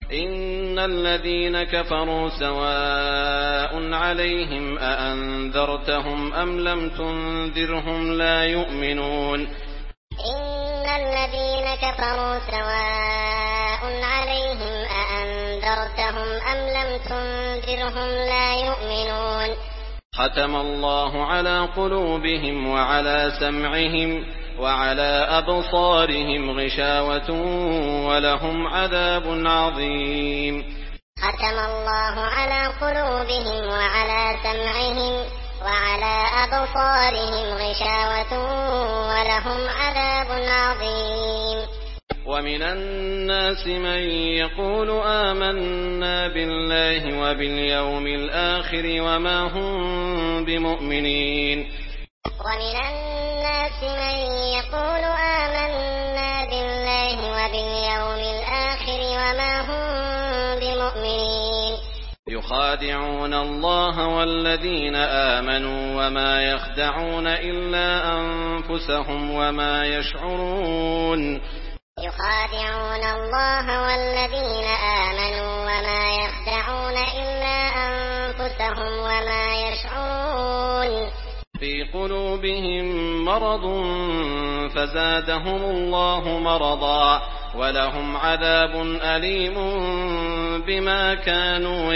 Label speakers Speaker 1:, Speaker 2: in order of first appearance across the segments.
Speaker 1: إن الذين كفروا سواء عليهم أأنذرتهم أم لم تنذرهم لا يؤمنون.
Speaker 2: إن الذين كفروا سواء عليهم أأنذرتهم أم لم تنذرهم لا يؤمنون.
Speaker 1: ختم الله على قلوبهم وعلى سمعهم وعلى أبصارهم غشاوة ولهم عذاب عظيم.
Speaker 2: ختم الله على قلوبهم وعلى سمعهم وعلى أبصارهم غشاوة ولهم عذاب عظيم.
Speaker 1: ومن الناس من يقول آمنا بالله وباليوم الآخر وما هم بمؤمنين.
Speaker 2: ومن الناس من يقول آمنا بالله وباليوم الآخر وما هم بمؤمنين.
Speaker 1: يخادعون الله والذين آمنوا وما يخدعون إلا أنفسهم وما يشعرون.
Speaker 2: يخادعون الله والذين آمنوا وما يخدعون إلا أنفسهم وما يشعرون.
Speaker 1: في قلوبهم مرض فزادهم الله مرضا ولهم عذاب أليم بما كانوا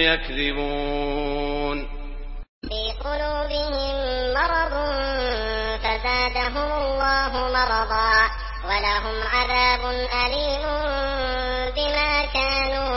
Speaker 1: يكذبون.
Speaker 2: في قلوبهم مرض فزادهم الله مرضا ولهم عذاب أليم بما كانوا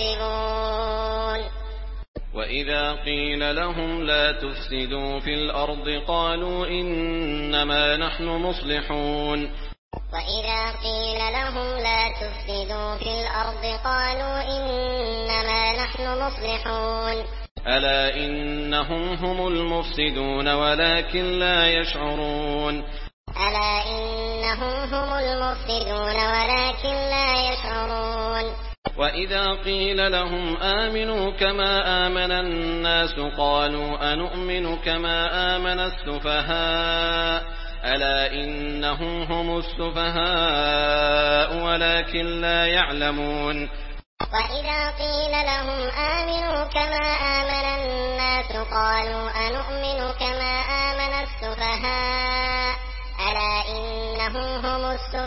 Speaker 2: يكذبون.
Speaker 1: وإذا قيل لهم لا تفسدوا في الأرض قالوا إنما نحن مصلحون.
Speaker 2: وإذا قيل لهم لا تفسدوا في الأرض قالوا إنما نحن مصلحون.
Speaker 1: ألا إنهم هم المفسدون ولكن لا يشعرون.
Speaker 2: ألا إنهم هم المفسدون ولكن لا يشعرون.
Speaker 1: وإذا قيل لهم آمنوا كما آمن الناس قالوا أنؤمن كما آمن السفهاء ألا إنهم هم السفهاء ولكن لا يعلمون.
Speaker 2: وإذا قيل لهم آمنوا كما آمن الناس قالوا أنؤمن كما آمن السفهاء ألا إنهم هم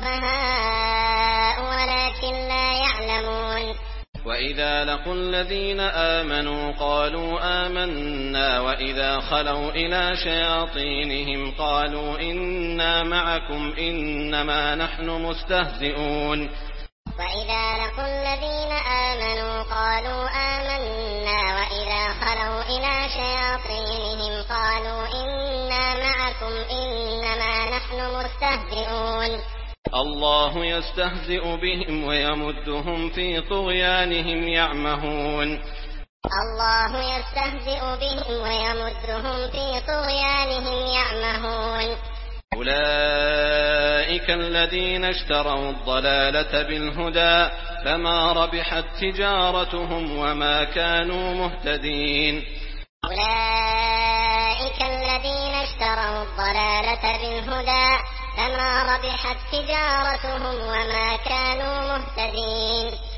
Speaker 2: السفهاء ولكن لا يعلمون.
Speaker 1: وإذا لقوا الذين آمنوا قالوا آمنا وإذا خلوا إلى شياطينهم قالوا إنا معكم إنما نحن مستهزئون.
Speaker 2: وإذا لقوا الذين آمنوا قالوا آمنا وإذا خلوا إلى شياطينهم قالوا إنا معكم إنما نحن مستهزئون.
Speaker 1: الله يستهزئ بهم ويمدهم في طغيانهم يعمهون.
Speaker 2: الله يستهزئ بهم ويمدهم في طغيانهم يعمهون.
Speaker 1: أولئك الذين اشتروا الضلالة بالهدى فما ربحت تجارتهم وما كانوا مهتدين.
Speaker 2: أولئك الذين اشتروا الضلالة بالهدى فما ربحت تجارتهم وما كانوا مهتدين.